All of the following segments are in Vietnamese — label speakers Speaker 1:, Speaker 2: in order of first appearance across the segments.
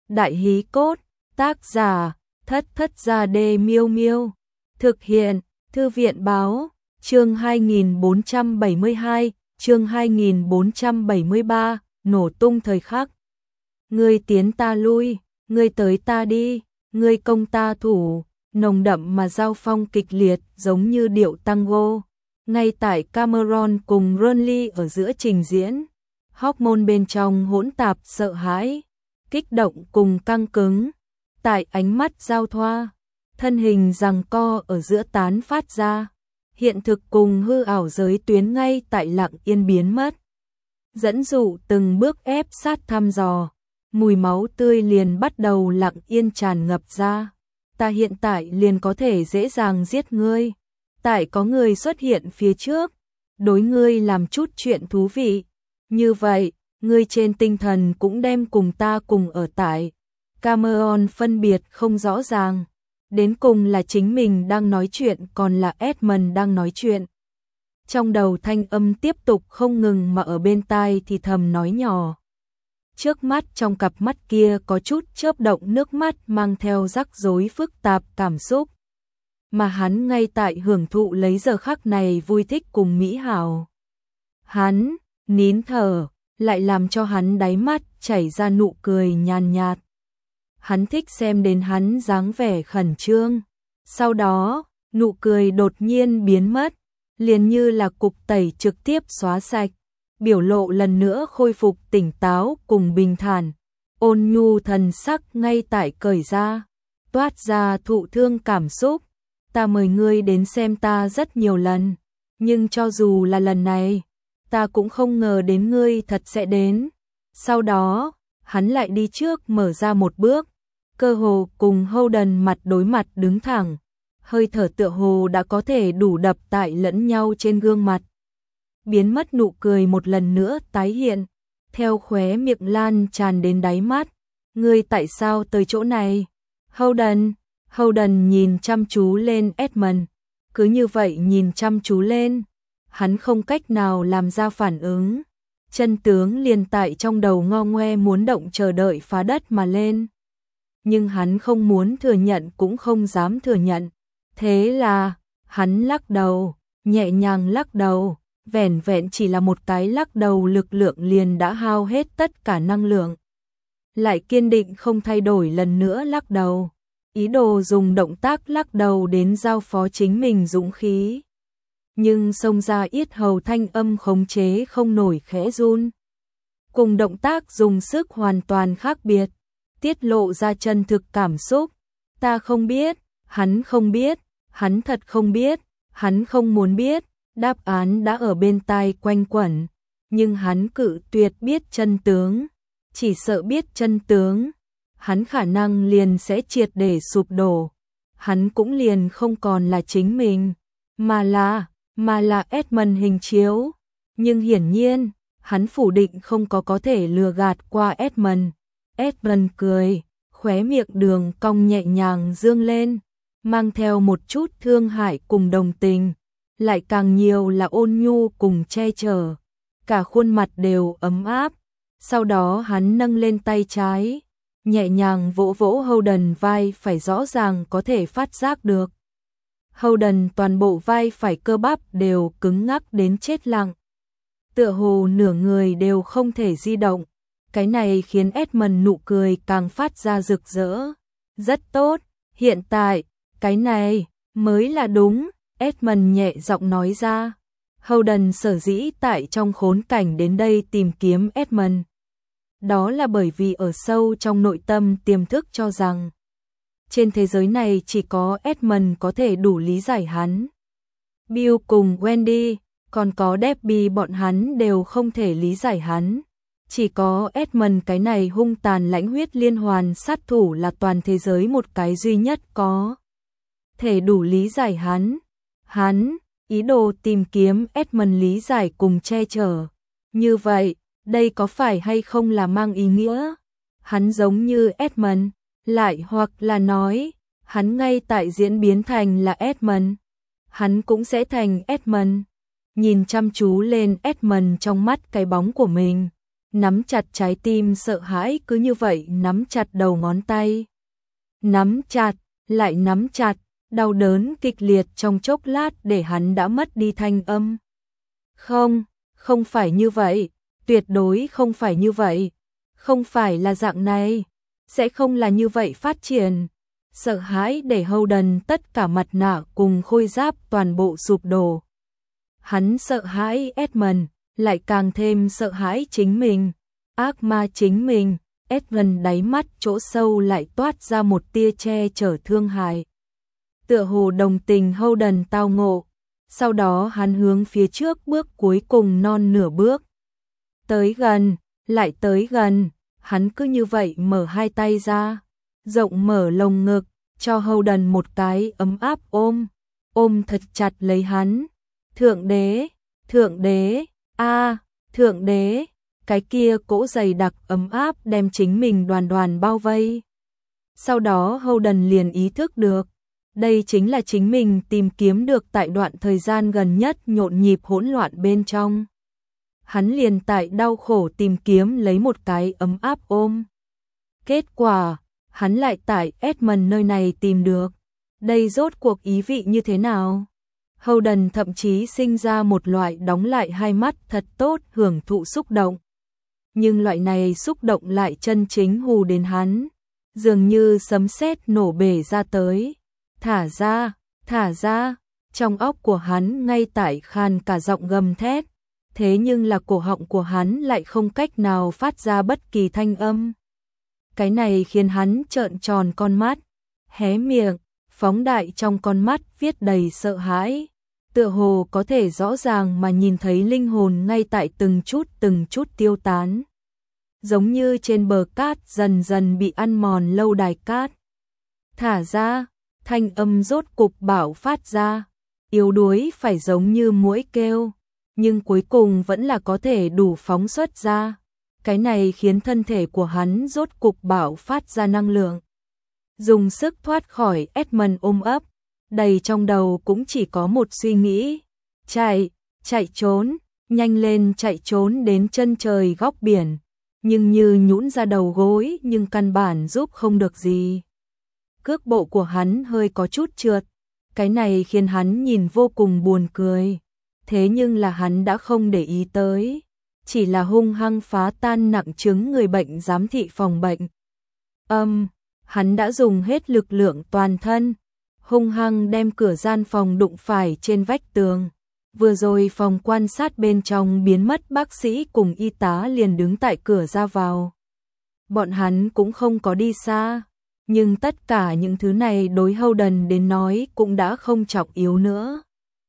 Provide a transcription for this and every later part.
Speaker 1: Đại hí cốt, tác giả, Thất Thất Gia Đê Miêu Miêu. Thực hiện, Thư viện báo, chương 2472, chương 2473, nổ tung thời khắc. Ngươi tiến ta lui, ngươi tới ta đi, ngươi công ta thủ, nồng đậm mà giao phong kịch liệt giống như điệu tango. Ngay tại Cameron cùng Ronly ở giữa trình diễn, hormone bên trong hỗn tạp sợ hãi, kích động cùng căng cứng, tại ánh mắt giao thoa, thân hình giằng co ở giữa tán phát ra, hiện thực cùng hư ảo giới tuyến ngay tại lặng yên biến mất. Dẫn dụ từng bước ép sát thăm dò, mùi máu tươi liền bắt đầu lặng yên tràn ngập ra. Ta hiện tại liền có thể dễ dàng giết ngươi, tại có người xuất hiện phía trước, đối ngươi làm chút chuyện thú vị. Như vậy, ngươi trên tinh thần cũng đem cùng ta cùng ở tại. Cameron phân biệt không rõ ràng, đến cùng là chính mình đang nói chuyện còn là Edmund đang nói chuyện. Trong đầu thanh âm tiếp tục không ngừng mà ở bên tai thì thầm nói nhỏ. Trước mắt trong cặp mắt kia có chút chớp động nước mắt mang theo rắc rối phức tạp cảm xúc. Mà hắn ngay tại hưởng thụ lấy giờ khắc này vui thích cùng mỹ hảo. Hắn, nín thở, lại làm cho hắn đáy mắt chảy ra nụ cười nhàn nhạt. Hắn thích xem đến hắn dáng vẻ khẩn trương. Sau đó, nụ cười đột nhiên biến mất, liền như là cục tẩy trực tiếp xóa sạch. Biểu lộ lần nữa khôi phục tỉnh táo cùng bình thản, ôn nhu thần sắc ngay tại cởi ra, toát ra thụ thương cảm xúc. Ta mời ngươi đến xem ta rất nhiều lần, nhưng cho dù là lần này, ta cũng không ngờ đến ngươi thật sẽ đến. Sau đó, hắn lại đi trước mở ra một bước, cơ hồ cùng Holden mặt đối mặt đứng thẳng, hơi thở tựa hồ đã có thể đủ đập tại lẫn nhau trên gương mặt. Biến mất nụ cười một lần nữa tái hiện, theo khóe miệng lan tràn đến đáy mắt. Ngươi tại sao tới chỗ này? Holden nhìn chăm chú lên Edmund, cứ như vậy nhìn chăm chú lên, hắn không cách nào làm ra phản ứng. Chân tướng liền tại trong đầu ngo ngoe muốn động chờ đợi phá đất mà lên. Nhưng hắn không muốn thừa nhận cũng không dám thừa nhận. Thế là, hắn lắc đầu, nhẹ nhàng lắc đầu. Vẻn vẹn chỉ là một cái lắc đầu lực lượng liền đã hao hết tất cả năng lượng. Lại kiên định không thay đổi lần nữa lắc đầu, ý đồ dùng động tác lắc đầu đến giao phó chính mình dũng khí. Nhưng xông ra yết hầu thanh âm khống chế không nổi khẽ run. Cùng động tác dùng sức hoàn toàn khác biệt, tiết lộ ra chân thực cảm xúc. Ta không biết, hắn không biết, hắn thật không biết, hắn không muốn biết. Đáp án đã ở bên tai quanh quẩn, nhưng hắn cự tuyệt biết chân tướng. Chỉ sợ biết chân tướng, hắn khả năng liền sẽ triệt để sụp đổ. Hắn cũng liền không còn là chính mình, mà là Edmund hình chiếu. Nhưng hiển nhiên, hắn phủ định không có thể lừa gạt qua Edmund. Edmund cười, khóe miệng đường cong nhẹ nhàng dương lên, mang theo một chút thương hại cùng đồng tình. Lại càng nhiều là ôn nhu cùng che chở, cả khuôn mặt đều ấm áp. Sau đó hắn nâng lên tay trái, nhẹ nhàng vỗ vỗ Holden vai phải, rõ ràng có thể phát giác được. Holden toàn bộ vai phải cơ bắp đều cứng ngắc đến chết lặng, tựa hồ nửa người đều không thể di động. Cái này khiến Edmund nụ cười càng phát ra rực rỡ. Rất tốt, hiện tại, cái này mới là đúng. Edmund nhẹ giọng nói ra. Holden sở dĩ tại trong khốn cảnh đến đây tìm kiếm Edmund. Đó là bởi vì ở sâu trong nội tâm tiềm thức cho rằng trên thế giới này chỉ có Edmund có thể đủ lý giải hắn. Bill cùng Wendy, còn có Debbie bọn hắn đều không thể lý giải hắn. Chỉ có Edmund cái này hung tàn lãnh huyết liên hoàn sát thủ là toàn thế giới một cái duy nhất có thể đủ lý giải hắn. Hắn, ý đồ tìm kiếm Edmund lý giải cùng che chở. Như vậy, đây có phải hay không là mang ý nghĩa? Hắn giống như Edmund, lại hoặc là nói, hắn ngay tại diễn biến thành là Edmund. Hắn cũng sẽ thành Edmund. Nhìn chăm chú lên Edmund trong mắt cái bóng của mình, nắm chặt trái tim sợ hãi cứ như vậy nắm chặt đầu ngón tay. Nắm chặt, lại nắm chặt, đau đớn kịch liệt trong chốc lát để hắn đã mất đi thanh âm. Không, không phải như vậy, tuyệt đối không phải như vậy, không phải là dạng này, sẽ không là như vậy phát triển. Sợ hãi để Howden tất cả mặt nạ cùng khôi giáp toàn bộ sụp đổ. Hắn sợ hãi Edmund, lại càng thêm sợ hãi chính mình, ác ma chính mình. Edmund đáy mắt chỗ sâu lại toát ra một tia che chở thương hại. Tựa hồ đồng tình Howden tao ngộ, sau đó hắn hướng phía trước bước cuối cùng non nửa bước. Tới gần, lại tới gần, hắn cứ như vậy mở hai tay ra, rộng mở lồng ngực, cho Howden một cái ấm áp ôm thật chặt lấy hắn. Thượng đế, thượng đế, cái kia cỗ dày đặc ấm áp đem chính mình đoàn đoàn bao vây. Sau đó Howden liền ý thức được, đây chính là chính mình tìm kiếm được tại đoạn thời gian gần nhất nhộn nhịp hỗn loạn bên trong. Hắn liền tại đau khổ tìm kiếm lấy một cái ấm áp ôm. Kết quả, hắn lại tại Edmund nơi này tìm được. Đây rốt cuộc ý vị như thế nào? Howden thậm chí sinh ra một loại đóng lại hai mắt thật tốt hưởng thụ xúc động. Nhưng loại này xúc động lại chân chính hù đến hắn, dường như sấm sét nổ bể ra tới. Thả ra, trong óc của hắn ngay tại khan cả giọng gầm thét, thế nhưng là cổ họng của hắn lại không cách nào phát ra bất kỳ thanh âm. Cái này khiến hắn trợn tròn con mắt, hé miệng, phóng đại trong con mắt viết đầy sợ hãi, tựa hồ có thể rõ ràng mà nhìn thấy linh hồn ngay tại từng chút tiêu tán. Giống như trên bờ cát dần dần bị ăn mòn lâu đài cát. Thả ra, thanh âm rốt cục bạo phát ra, yếu đuối phải giống như muỗi kêu, nhưng cuối cùng vẫn là có thể đủ phóng xuất ra. Cái này khiến thân thể của hắn rốt cục bạo phát ra năng lượng. Dùng sức thoát khỏi Edmund ôm ấp, đầy trong đầu cũng chỉ có một suy nghĩ. Chạy trốn, nhanh lên chạy trốn đến chân trời góc biển. Nhưng như nhũn ra đầu gối nhưng căn bản giúp không được gì. Cước bộ của hắn hơi có chút trượt, cái này khiến hắn nhìn vô cùng buồn cười. Thế nhưng là hắn đã không để ý tới, chỉ là hung hăng phá tan nặng chứng người bệnh giám thị phòng bệnh. Hắn đã dùng hết lực lượng toàn thân, hung hăng đem cửa gian phòng đụng phải trên vách tường. Vừa rồi phòng quan sát bên trong biến mất bác sĩ cùng y tá liền đứng tại cửa ra vào. Bọn hắn cũng không có đi xa, nhưng tất cả những thứ này đối Howden đến nói cũng đã không trọng yếu nữa.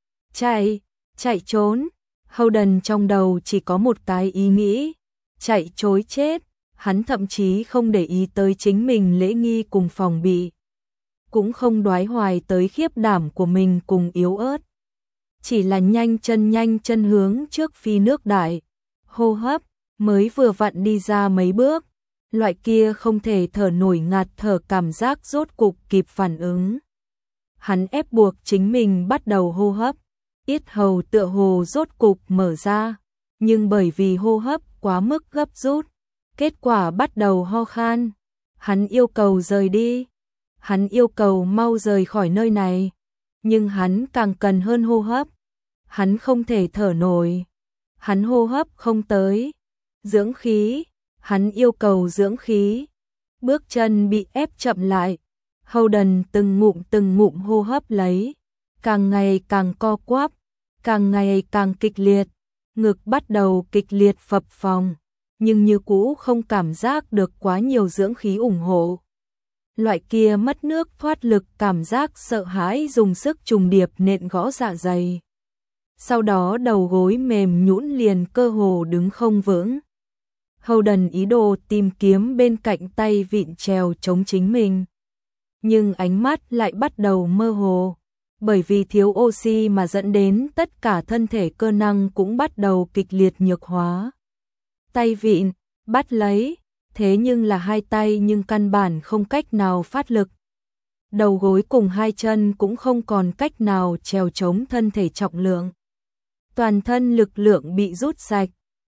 Speaker 1: Chạy trốn, Howden trong đầu chỉ có một cái ý nghĩ, chạy trối chết, hắn thậm chí không để ý tới chính mình lễ nghi cùng phòng bị, cũng không đoái hoài tới khiếp đảm của mình cùng yếu ớt. Chỉ là nhanh chân hướng trước phi nước đại, hô hấp mới vừa vặn đi ra mấy bước, loại kia không thể thở nổi ngạt thở cảm giác rốt cục kịp phản ứng. Hắn ép buộc chính mình bắt đầu hô hấp, yết hầu tựa hồ rốt cục mở ra, nhưng bởi vì hô hấp quá mức gấp rút, kết quả bắt đầu ho khan. Hắn yêu cầu rời đi, hắn yêu cầu mau rời khỏi nơi này, nhưng hắn càng cần hơn hô hấp. Hắn không thể thở nổi, hắn hô hấp không tới. Dưỡng khí, hắn yêu cầu dưỡng khí. Bước chân bị ép chậm lại, Howden từng ngụm hô hấp lấy, càng ngày càng co quắp, càng ngày càng kịch liệt, ngực bắt đầu kịch liệt phập phồng, nhưng như cũ không cảm giác được quá nhiều dưỡng khí ủng hộ. Loại kia mất nước thoát lực cảm giác sợ hãi dùng sức trùng điệp nện gõ dạ dày. Sau đó đầu gối mềm nhũn liền cơ hồ đứng không vững. Howden ý đồ tìm kiếm bên cạnh tay vịn chèo chống chính mình, nhưng ánh mắt lại bắt đầu mơ hồ, bởi vì thiếu oxy mà dẫn đến tất cả thân thể cơ năng cũng bắt đầu kịch liệt nhược hóa. Tay vịn, bắt lấy, thế nhưng là hai tay nhưng căn bản không cách nào phát lực. Đầu gối cùng hai chân cũng không còn cách nào chèo chống thân thể trọng lượng. Toàn thân lực lượng bị rút sạch,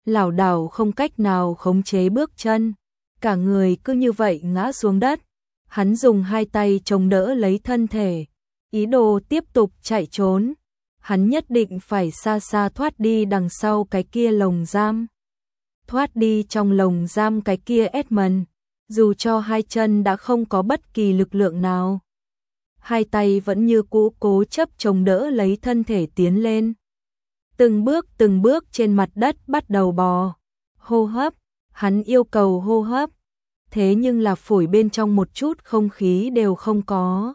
Speaker 1: lảo đảo không cách nào khống chế bước chân, cả người cứ như vậy ngã xuống đất. Hắn dùng hai tay chống đỡ lấy thân thể, ý đồ tiếp tục chạy trốn. Hắn nhất định phải xa xa thoát đi đằng sau cái kia lồng giam. Thoát đi trong lồng giam cái kia Edmund, dù cho hai chân đã không có bất kỳ lực lượng nào. Hai tay vẫn như cũ cố chấp chống đỡ lấy thân thể tiến lên. Từng bước trên mặt đất bắt đầu bò. Hô hấp, hắn yêu cầu hô hấp. Thế nhưng là phổi bên trong một chút không khí đều không có.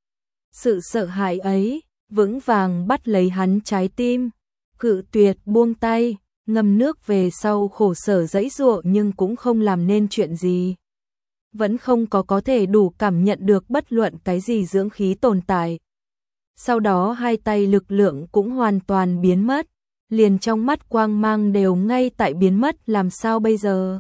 Speaker 1: Sự sợ hãi ấy vững vàng bắt lấy hắn trái tim, cự tuyệt buông tay, ngâm nước về sau khổ sở giãy giụa nhưng cũng không làm nên chuyện gì. Vẫn không có thể đủ cảm nhận được bất luận cái gì dưỡng khí tồn tại. Sau đó hai tay lực lượng cũng hoàn toàn biến mất, liền trong mắt quang mang đều ngay tại biến mất. Làm sao bây giờ?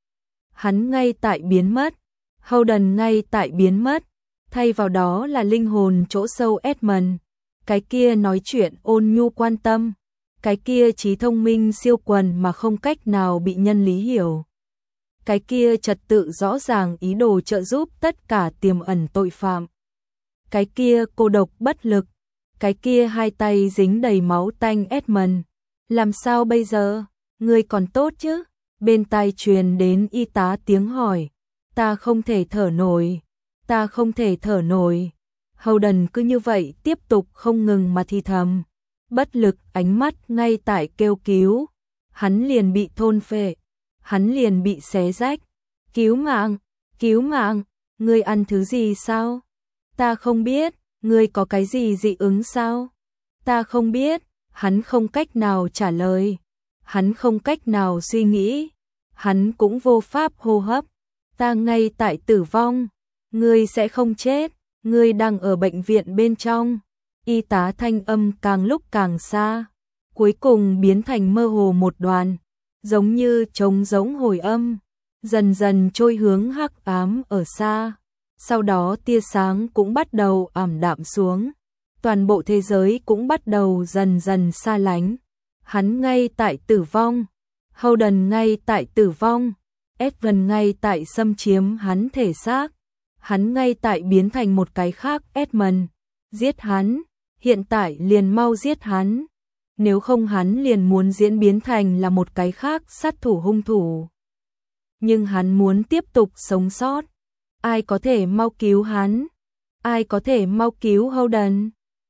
Speaker 1: Hắn ngay tại biến mất, Howden ngay tại biến mất, thay vào đó là linh hồn chỗ sâu Edmund, cái kia nói chuyện ôn nhu quan tâm, cái kia trí thông minh siêu quần mà không cách nào bị nhân lý hiểu, cái kia trật tự rõ ràng ý đồ trợ giúp tất cả tiềm ẩn tội phạm, cái kia cô độc bất lực, cái kia hai tay dính đầy máu tanh Edmund. Làm sao bây giờ? Ngươi còn tốt chứ? Bên tai truyền đến y tá tiếng hỏi. Ta không thể thở nổi. Ta không thể thở nổi. Howden cứ như vậy tiếp tục không ngừng mà thì thầm. Bất lực, ánh mắt ngay tại kêu cứu. Hắn liền bị thôn phệ. Hắn liền bị xé rách. Cứu mạng, cứu mạng. Ngươi ăn thứ gì sao? Ta không biết. Ngươi có cái gì dị ứng sao? Ta không biết. Hắn không cách nào trả lời. Hắn không cách nào suy nghĩ. Hắn cũng vô pháp hô hấp. Ta ngay tại tử vong. Ngươi sẽ không chết. Ngươi đang ở bệnh viện bên trong. Y tá thanh âm càng lúc càng xa. Cuối cùng biến thành mơ hồ một đoàn. Giống như trống rỗng hồi âm. Dần dần trôi hướng hắc ám ở xa. Sau đó tia sáng cũng bắt đầu ảm đạm xuống. Toàn bộ thế giới cũng bắt đầu dần dần xa lánh. Hắn ngay tại tử vong. Howden ngay tại tử vong. Edmund ngay tại xâm chiếm hắn thể xác. Hắn ngay tại biến thành một cái khác Edmund. Giết hắn. Hiện tại liền mau giết hắn. Nếu không hắn liền muốn diễn biến thành là một cái khác sát thủ hung thủ. Nhưng hắn muốn tiếp tục sống sót. Ai có thể mau cứu hắn? Ai có thể mau cứu Howden?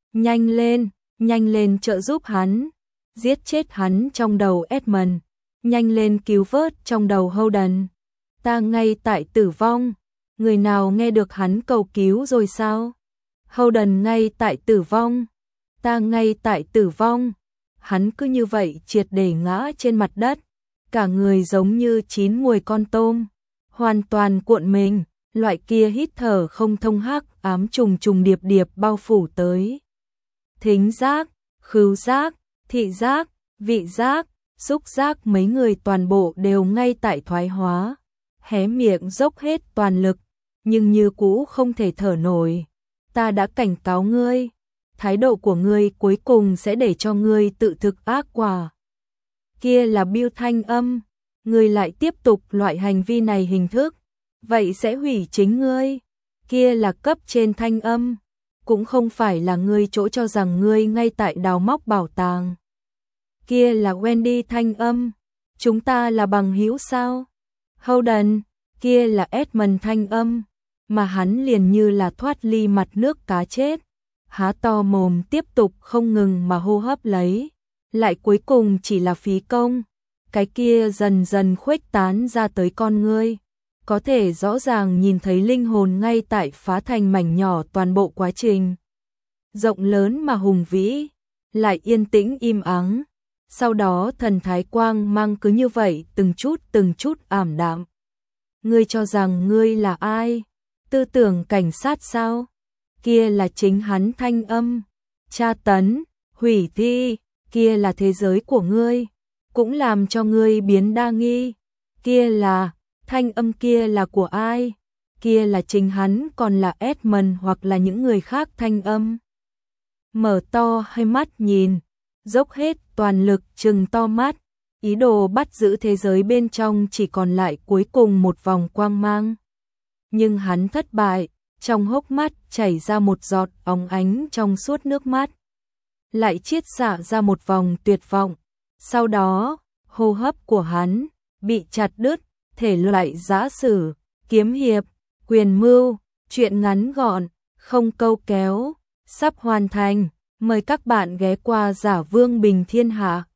Speaker 1: Nhanh lên trợ giúp hắn. Giết chết hắn trong đầu Edmund. Nhanh lên cứu vớt trong đầu Howden. Ta ngay tại tử vong. Người nào nghe được hắn cầu cứu rồi sao? Howden ngay tại tử vong. Ta ngay tại tử vong. Hắn cứ như vậy triệt để ngã trên mặt đất. Cả người giống như chín muồi con tôm. Hoàn toàn cuộn mình. Loại kia hít thở không thông hắc ám trùng trùng điệp điệp bao phủ tới. Thính giác, khứu giác, thị giác, vị giác, xúc giác mấy người toàn bộ đều ngay tại thoái hóa. Hé miệng dốc hết toàn lực, nhưng như cũ không thể thở nổi. Ta đã cảnh cáo ngươi, thái độ của ngươi cuối cùng sẽ để cho ngươi tự thực ác quả. Kia là Bill thanh âm, ngươi lại tiếp tục loại hành vi này hình thức, vậy sẽ hủy chính ngươi. Kia là cấp trên thanh âm, cũng không phải là ngươi chỗ cho rằng ngươi ngay tại đào móc bảo tàng. Kia là Wendy thanh âm, chúng ta là bằng hữu sao? Howden, kia là Edmund thanh âm, mà hắn liền như là thoát ly mặt nước cá chết, há to mồm tiếp tục không ngừng mà hô hấp lấy, lại cuối cùng chỉ là phí công. Cái kia dần dần khuếch tán ra tới con ngươi, có thể rõ ràng nhìn thấy linh hồn ngay tại phá thành mảnh nhỏ toàn bộ quá trình. Rộng lớn mà hùng vĩ, lại yên tĩnh im ắng. Sau đó thần thái quang mang cứ như vậy từng chút ảm đạm. Ngươi cho rằng ngươi là ai? Tư tưởng cảnh sát sao? Kia là chính hắn thanh âm. Tra tấn, hủy thi, kia là thế giới của ngươi, cũng làm cho ngươi biến đa nghi. Kia là, thanh âm kia là của ai? Kia là chính hắn còn là Edmund hoặc là những người khác thanh âm? Mở to hai mắt nhìn, dốc hết toàn lực trừng to mắt, ý đồ bắt giữ thế giới bên trong chỉ còn lại cuối cùng một vòng quang mang. Nhưng hắn thất bại, trong hốc mắt chảy ra một giọt óng ánh trong suốt nước mắt. Lại chiết xạ ra một vòng tuyệt vọng. Sau đó, hô hấp của hắn bị chặt đứt, thể loại giã sử, kiếm hiệp, quyền mưu, truyện ngắn gọn, không câu kéo, sắp hoàn thành. Mời các bạn ghé qua Giả Vương Bình Thiên Hạ.